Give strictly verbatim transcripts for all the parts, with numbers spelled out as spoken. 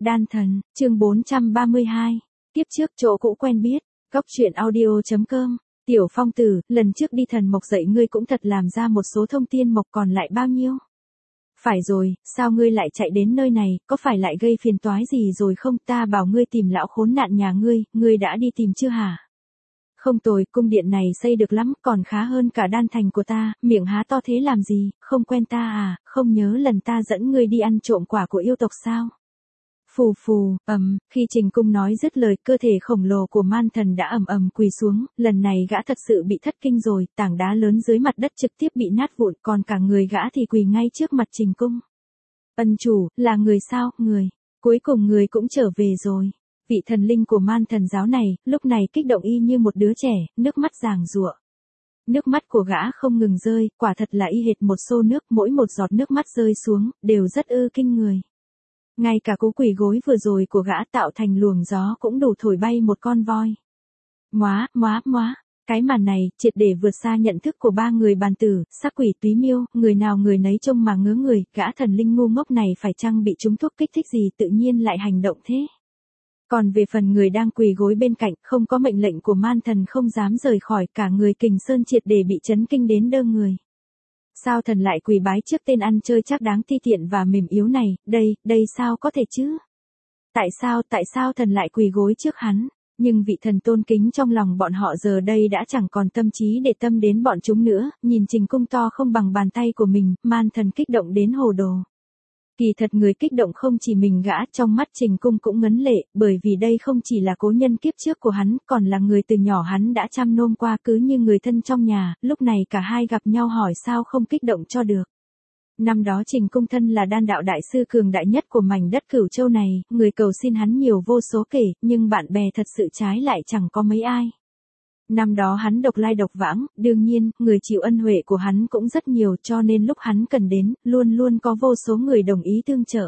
Đan thần, chương bốn trăm ba mươi hai. Tiếp trước chỗ cũ quen biết, góc truyện audio.com. Tiểu Phong Tử, lần trước đi thần mộc dạy ngươi cũng thật làm ra một số thông tiên mộc, còn lại bao nhiêu? Phải rồi, sao ngươi lại chạy đến nơi này, có phải lại gây phiền toái gì rồi không? Ta bảo ngươi tìm lão khốn nạn nhà ngươi, ngươi đã đi tìm chưa hả? Không tồi, cung điện này xây được lắm, còn khá hơn cả đan thành của ta. Miệng há to thế làm gì, không quen ta à, không nhớ lần ta dẫn ngươi đi ăn trộm quả của yêu tộc sao? Phù phù, ầm, khi Trình Cung nói dứt lời, cơ thể khổng lồ của man thần đã ầm ầm quỳ xuống, lần này gã thật sự bị thất kinh rồi, tảng đá lớn dưới mặt đất trực tiếp bị nát vụn, còn cả người gã thì quỳ ngay trước mặt Trình Cung. Ân chủ, là người sao, người, cuối cùng người cũng trở về rồi. Vị thần linh của man thần giáo này, lúc này kích động y như một đứa trẻ, nước mắt giàng giụa. Nước mắt của gã không ngừng rơi, quả thật là y hệt một xô nước, mỗi một giọt nước mắt rơi xuống, đều rất ư kinh người. Ngay cả cú quỳ gối vừa rồi của gã tạo thành luồng gió cũng đủ thổi bay một con voi. Móa, móa, móa, cái màn này, triệt để vượt xa nhận thức của ba người bàn tử, sắc quỷ túy miêu, người nào người nấy trông mà ngớ người, gã thần linh ngu ngốc này phải chăng bị trúng thuốc kích thích gì tự nhiên lại hành động thế. Còn về phần người đang quỳ gối bên cạnh, không có mệnh lệnh của man thần không dám rời khỏi, cả người Kình Sơn triệt để bị chấn kinh đến đơ người. Sao thần lại quỳ bái trước tên ăn chơi chắc đáng ti tiện và mềm yếu này, đây, đây sao có thể chứ? Tại sao, tại sao thần lại quỳ gối trước hắn? Nhưng vị thần tôn kính trong lòng bọn họ giờ đây đã chẳng còn tâm trí để tâm đến bọn chúng nữa, nhìn Trình Cung to không bằng bàn tay của mình, man thần kích động đến hồ đồ. Kỳ thật người kích động không chỉ mình gã, trong mắt Trình Cung cũng ngấn lệ, bởi vì đây không chỉ là cố nhân kiếp trước của hắn, còn là người từ nhỏ hắn đã chăm nom qua cứ như người thân trong nhà, lúc này cả hai gặp nhau hỏi sao không kích động cho được. Năm đó Trình Cung thân là đan đạo đại sư cường đại nhất của mảnh đất Cửu Châu này, người cầu xin hắn nhiều vô số kể, nhưng bạn bè thật sự trái lại chẳng có mấy ai. Năm đó hắn độc lai độc vãng, đương nhiên, người chịu ân huệ của hắn cũng rất nhiều cho nên lúc hắn cần đến, luôn luôn có vô số người đồng ý tương trợ.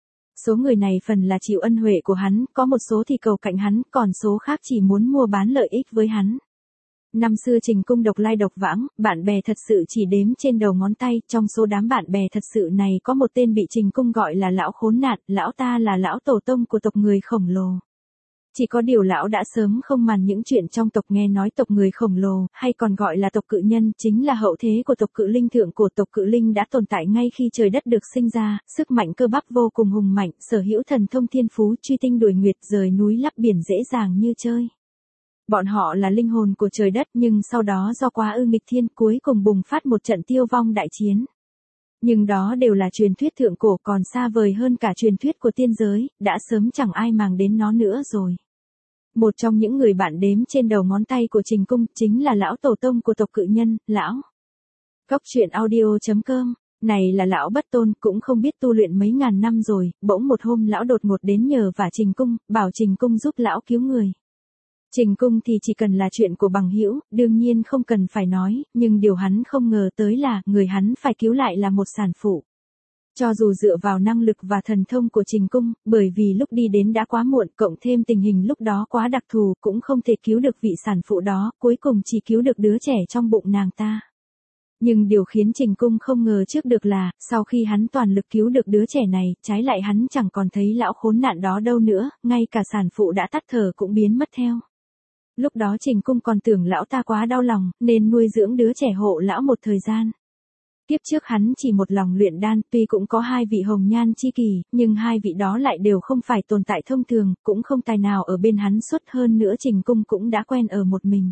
Số người này phần là chịu ân huệ của hắn, có một số thì cầu cạnh hắn, còn số khác chỉ muốn mua bán lợi ích với hắn. Năm xưa Trình Cung độc lai độc vãng, bạn bè thật sự chỉ đếm trên đầu ngón tay, trong số đám bạn bè thật sự này có một tên bị Trình Cung gọi là lão khốn nạn, lão ta là lão tổ tông của tộc người khổng lồ. Chỉ có điều lão đã sớm không màng những chuyện trong tộc, nghe nói tộc người khổng lồ, hay còn gọi là tộc cự nhân, chính là hậu thế của tộc cự linh thượng cổ. Tộc cự linh đã tồn tại ngay khi trời đất được sinh ra, sức mạnh cơ bắp vô cùng hùng mạnh, sở hữu thần thông thiên phú, truy tinh đuổi nguyệt, rời núi lấp biển dễ dàng như chơi. Bọn họ là linh hồn của trời đất nhưng sau đó do quá ư nghịch thiên cuối cùng bùng phát một trận tiêu vong đại chiến. Nhưng đó đều là truyền thuyết thượng cổ, còn xa vời hơn cả truyền thuyết của tiên giới, đã sớm chẳng ai màng đến nó nữa rồi. Một trong những người bạn đếm trên đầu ngón tay của Trình Cung chính là lão tổ tông của tộc cự nhân, lão. Góc truyện audio.com. Này là lão Bất Tôn, cũng không biết tu luyện mấy ngàn năm rồi, bỗng một hôm lão đột ngột đến nhờ vả Trình Cung, bảo Trình Cung giúp lão cứu người. Trình Cung thì chỉ cần là chuyện của bằng hữu, đương nhiên không cần phải nói, nhưng điều hắn không ngờ tới là, người hắn phải cứu lại là một sản phụ. Cho dù dựa vào năng lực và thần thông của Trình Cung, bởi vì lúc đi đến đã quá muộn, cộng thêm tình hình lúc đó quá đặc thù, cũng không thể cứu được vị sản phụ đó, cuối cùng chỉ cứu được đứa trẻ trong bụng nàng ta. Nhưng điều khiến Trình Cung không ngờ trước được là, sau khi hắn toàn lực cứu được đứa trẻ này, trái lại hắn chẳng còn thấy lão khốn nạn đó đâu nữa, ngay cả sản phụ đã tắt thở cũng biến mất theo. Lúc đó Trình Cung còn tưởng lão ta quá đau lòng, nên nuôi dưỡng đứa trẻ hộ lão một thời gian. Tiếp trước hắn chỉ một lòng luyện đan, tuy cũng có hai vị hồng nhan chi kỷ, nhưng hai vị đó lại đều không phải tồn tại thông thường, cũng không tài nào ở bên hắn suốt, hơn nữa Trình Cung cũng đã quen ở một mình.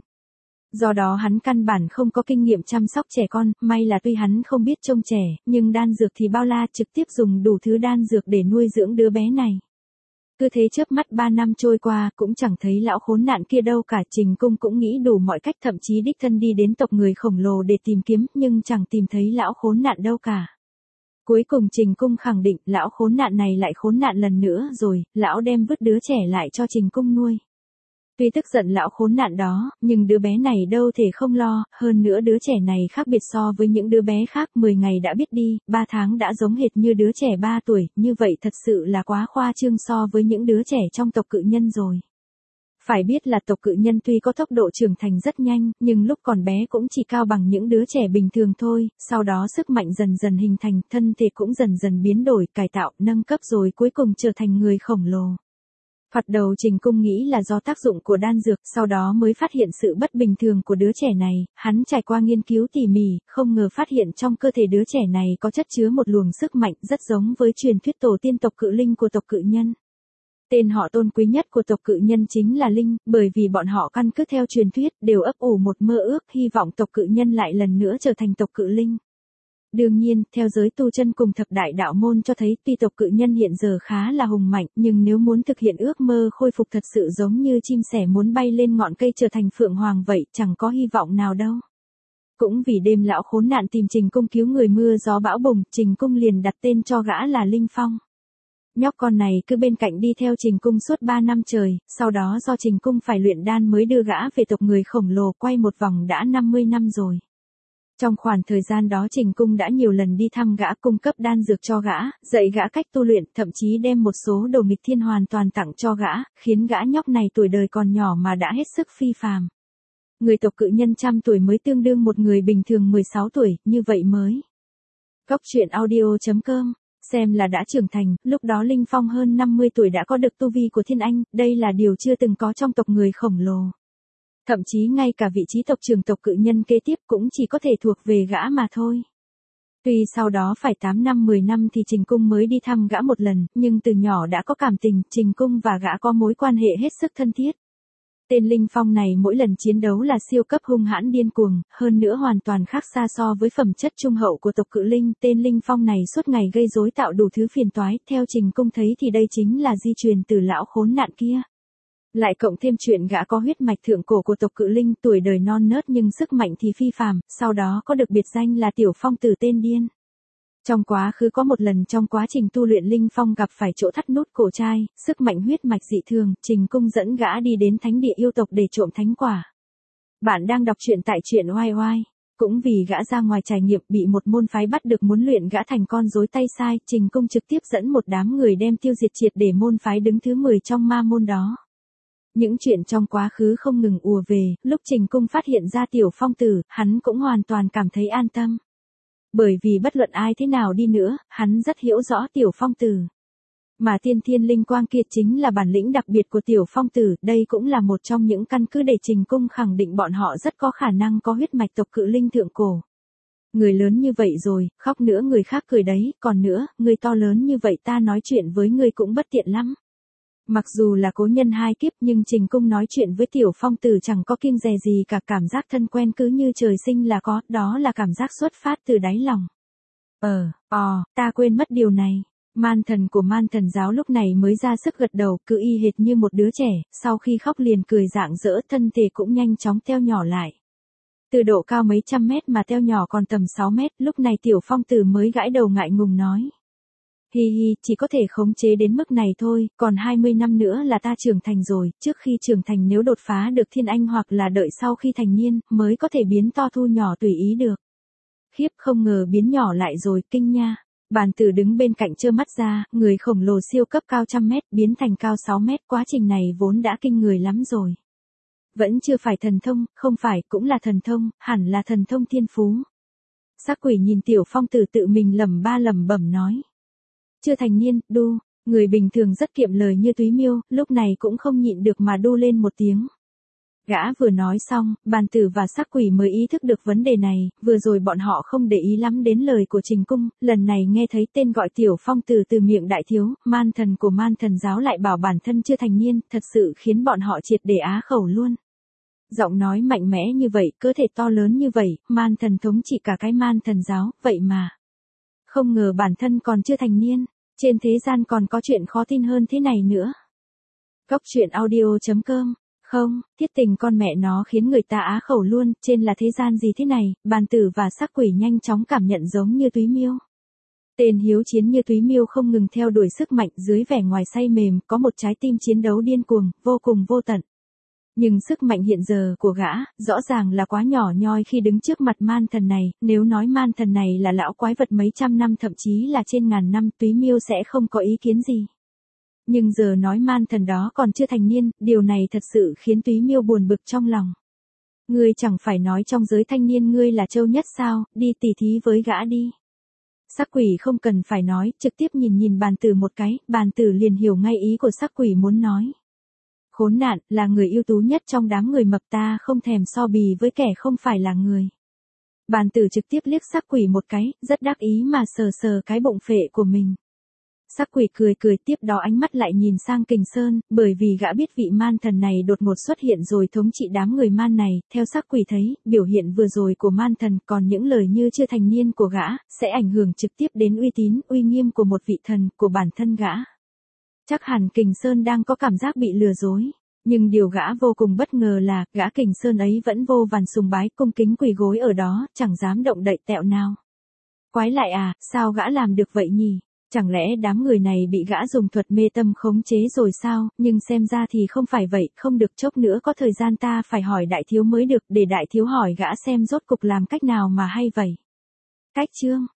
Do đó hắn căn bản không có kinh nghiệm chăm sóc trẻ con, may là tuy hắn không biết trông trẻ, nhưng đan dược thì bao la, trực tiếp dùng đủ thứ đan dược để nuôi dưỡng đứa bé này. Cứ thế chớp mắt ba năm trôi qua, cũng chẳng thấy lão khốn nạn kia đâu cả. Trình Cung cũng nghĩ đủ mọi cách, thậm chí đích thân đi đến tộc người khổng lồ để tìm kiếm, nhưng chẳng tìm thấy lão khốn nạn đâu cả. Cuối cùng Trình Cung khẳng định, lão khốn nạn này lại khốn nạn lần nữa rồi, lão đem vứt đứa trẻ lại cho Trình Cung nuôi. Tuy tức giận lão khốn nạn đó, nhưng đứa bé này đâu thể không lo, hơn nữa đứa trẻ này khác biệt so với những đứa bé khác, mười ngày đã biết đi, ba tháng đã giống hệt như đứa trẻ ba tuổi, như vậy thật sự là quá khoa trương so với những đứa trẻ trong tộc cự nhân rồi. Phải biết là tộc cự nhân tuy có tốc độ trưởng thành rất nhanh, nhưng lúc còn bé cũng chỉ cao bằng những đứa trẻ bình thường thôi, sau đó sức mạnh dần dần hình thành, thân thể cũng dần dần biến đổi, cải tạo, nâng cấp rồi cuối cùng trở thành người khổng lồ. Thoạt đầu Trình Cung nghĩ là do tác dụng của đan dược, sau đó mới phát hiện sự bất bình thường của đứa trẻ này, hắn trải qua nghiên cứu tỉ mỉ, không ngờ phát hiện trong cơ thể đứa trẻ này có chất chứa một luồng sức mạnh rất giống với truyền thuyết tổ tiên tộc cự linh của tộc cự nhân. Tên họ tôn quý nhất của tộc cự nhân chính là Linh, bởi vì bọn họ căn cứ theo truyền thuyết, đều ấp ủ một mơ ước hy vọng tộc cự nhân lại lần nữa trở thành tộc cự linh. Đương nhiên, theo giới tu chân cùng thập đại đạo môn cho thấy tuy tộc cự nhân hiện giờ khá là hùng mạnh, nhưng nếu muốn thực hiện ước mơ khôi phục thật sự giống như chim sẻ muốn bay lên ngọn cây trở thành phượng hoàng vậy, chẳng có hy vọng nào đâu. Cũng vì đêm lão khốn nạn tìm Trình Cung cứu người mưa gió bão bùng, Trình Cung liền đặt tên cho gã là Linh Phong. Nhóc con này cứ bên cạnh đi theo Trình Cung suốt ba năm trời, sau đó do Trình Cung phải luyện đan mới đưa gã về tộc người khổng lồ, quay một vòng đã năm mươi năm rồi. Trong khoảng thời gian đó Trình Cung đã nhiều lần đi thăm gã, cung cấp đan dược cho gã, dạy gã cách tu luyện, thậm chí đem một số đồ nghịch thiên hoàn toàn tặng cho gã, khiến gã nhóc này tuổi đời còn nhỏ mà đã hết sức phi phàm. Người tộc cự nhân trăm tuổi mới tương đương một người bình thường mười sáu tuổi, như vậy mới. Góc truyện audio chấm com, xem là đã trưởng thành, lúc đó Linh Phong hơn năm mươi tuổi đã có được tu vi của thiên anh, đây là điều chưa từng có trong tộc người khổng lồ. Thậm chí ngay cả vị trí tộc trưởng tộc cự nhân kế tiếp cũng chỉ có thể thuộc về gã mà thôi. Tuy sau đó phải tám năm mười năm thì Trình Cung mới đi thăm gã một lần, nhưng từ nhỏ đã có cảm tình, Trình Cung và gã có mối quan hệ hết sức thân thiết. Tên Linh Phong này mỗi lần chiến đấu là siêu cấp hung hãn điên cuồng, hơn nữa hoàn toàn khác xa so với phẩm chất trung hậu của tộc cự linh. Tên Linh Phong này suốt ngày gây rối tạo đủ thứ phiền toái, theo Trình Cung thấy thì đây chính là di truyền từ lão khốn nạn kia. Lại cộng thêm chuyện gã có huyết mạch thượng cổ của tộc cự linh, tuổi đời non nớt nhưng sức mạnh thì phi phàm, sau đó có được biệt danh là Tiểu Phong Tử tên điên. Trong quá khứ có một lần trong quá trình tu luyện Linh Phong gặp phải chỗ thắt nút cổ trai, sức mạnh huyết mạch dị thường, Trình Cung dẫn gã đi đến thánh địa yêu tộc để trộm thánh quả. Bạn đang đọc truyện tại truyện oai oai. Cũng vì gã ra ngoài trải nghiệm bị một môn phái bắt được muốn luyện gã thành con rối tay sai, Trình Cung trực tiếp dẫn một đám người đem tiêu diệt triệt để môn phái đứng thứ mười trong ma môn đó. Những chuyện trong quá khứ không ngừng ùa về, lúc Trình Cung phát hiện ra Tiểu Phong Tử, hắn cũng hoàn toàn cảm thấy an tâm. Bởi vì bất luận ai thế nào đi nữa, hắn rất hiểu rõ Tiểu Phong Tử. Mà tiên thiên linh quang kia chính là bản lĩnh đặc biệt của Tiểu Phong Tử, đây cũng là một trong những căn cứ để Trình Cung khẳng định bọn họ rất có khả năng có huyết mạch tộc cự linh thượng cổ. Người lớn như vậy rồi, khóc nữa người khác cười đấy, còn nữa, người to lớn như vậy ta nói chuyện với người cũng bất tiện lắm. Mặc dù là cố nhân hai kiếp nhưng Trình Cung nói chuyện với Tiểu Phong Tử chẳng có kiêng dè gì cả, cảm giác thân quen cứ như trời sinh là có, đó là cảm giác xuất phát từ đáy lòng. Ờ, ò, ta quên mất điều này. Man thần của man thần giáo lúc này mới ra sức gật đầu, cứ y hệt như một đứa trẻ, sau khi khóc liền cười rạng rỡ, thân thể cũng nhanh chóng teo nhỏ lại. Từ độ cao mấy trăm mét mà teo nhỏ còn tầm sáu mét, lúc này Tiểu Phong Tử mới gãi đầu ngại ngùng nói. Hi hi, chỉ có thể khống chế đến mức này thôi, còn hai mươi năm nữa là ta trưởng thành rồi, trước khi trưởng thành nếu đột phá được thiên anh hoặc là đợi sau khi thành niên, mới có thể biến to thu nhỏ tùy ý được. Khiếp, không ngờ biến nhỏ lại rồi, kinh nha. Bàn tử đứng bên cạnh trơ mắt ra, người khổng lồ siêu cấp cao trăm mét, biến thành cao sáu mét, quá trình này vốn đã kinh người lắm rồi. Vẫn chưa phải thần thông, không phải, cũng là thần thông, hẳn là thần thông thiên phú. Sắc quỷ nhìn Tiểu Phong Tử tự mình lẩm ba lẩm bẩm nói. Chưa thành niên, đu, người bình thường rất kiệm lời như túy miêu, lúc này cũng không nhịn được mà đu lên một tiếng. Gã vừa nói xong, bàn tử và sắc quỷ mới ý thức được vấn đề này, vừa rồi bọn họ không để ý lắm đến lời của Trình Cung, lần này nghe thấy tên gọi Tiểu Phong Tử từ miệng đại thiếu, man thần của man thần giáo lại bảo bản thân chưa thành niên, thật sự khiến bọn họ triệt để á khẩu luôn. Giọng nói mạnh mẽ như vậy, cơ thể to lớn như vậy, man thần thống trị cả cái man thần giáo, vậy mà. Không ngờ bản thân còn chưa thành niên, trên thế gian còn có chuyện khó tin hơn thế này nữa. Góc truyện audio chấm com. Không, thiết tình con mẹ nó khiến người ta á khẩu luôn, trên là thế gian gì thế này, bàn tử và sắc quỷ nhanh chóng cảm nhận giống như túy miêu. Tên hiếu chiến như túy miêu không ngừng theo đuổi sức mạnh dưới vẻ ngoài say mềm, có một trái tim chiến đấu điên cuồng, vô cùng vô tận. Nhưng sức mạnh hiện giờ của gã, rõ ràng là quá nhỏ nhoi khi đứng trước mặt man thần này, nếu nói man thần này là lão quái vật mấy trăm năm thậm chí là trên ngàn năm, túy miêu sẽ không có ý kiến gì. Nhưng giờ nói man thần đó còn chưa thành niên, điều này thật sự khiến Túy Miêu buồn bực trong lòng. Ngươi chẳng phải nói trong giới thanh niên ngươi là trâu nhất sao, đi tỉ thí với gã đi. Sắc quỷ không cần phải nói, trực tiếp nhìn nhìn bàn tử một cái, bàn tử liền hiểu ngay ý của sắc quỷ muốn nói. Khốn nạn, là người ưu tú nhất trong đám người mập ta không thèm so bì với kẻ không phải là người. Bàn tử trực tiếp liếc sắc quỷ một cái, rất đắc ý mà sờ sờ cái bụng phệ của mình. Sắc quỷ cười cười tiếp đó ánh mắt lại nhìn sang Kình Sơn, bởi vì gã biết vị man thần này đột ngột xuất hiện rồi thống trị đám người man này, theo sắc quỷ thấy, biểu hiện vừa rồi của man thần còn những lời như chưa thành niên của gã, sẽ ảnh hưởng trực tiếp đến uy tín, uy nghiêm của một vị thần, của bản thân gã. Chắc hẳn Kình Sơn đang có cảm giác bị lừa dối. Nhưng điều gã vô cùng bất ngờ là, gã Kình Sơn ấy vẫn vô vàn sùng bái cung kính quỳ gối ở đó, chẳng dám động đậy tẹo nào. Quái lại à, sao gã làm được vậy nhỉ? Chẳng lẽ đám người này bị gã dùng thuật mê tâm khống chế rồi sao, nhưng xem ra thì không phải vậy, không được chốc nữa có thời gian ta phải hỏi đại thiếu mới được, để đại thiếu hỏi gã xem rốt cục làm cách nào mà hay vậy. Cách chương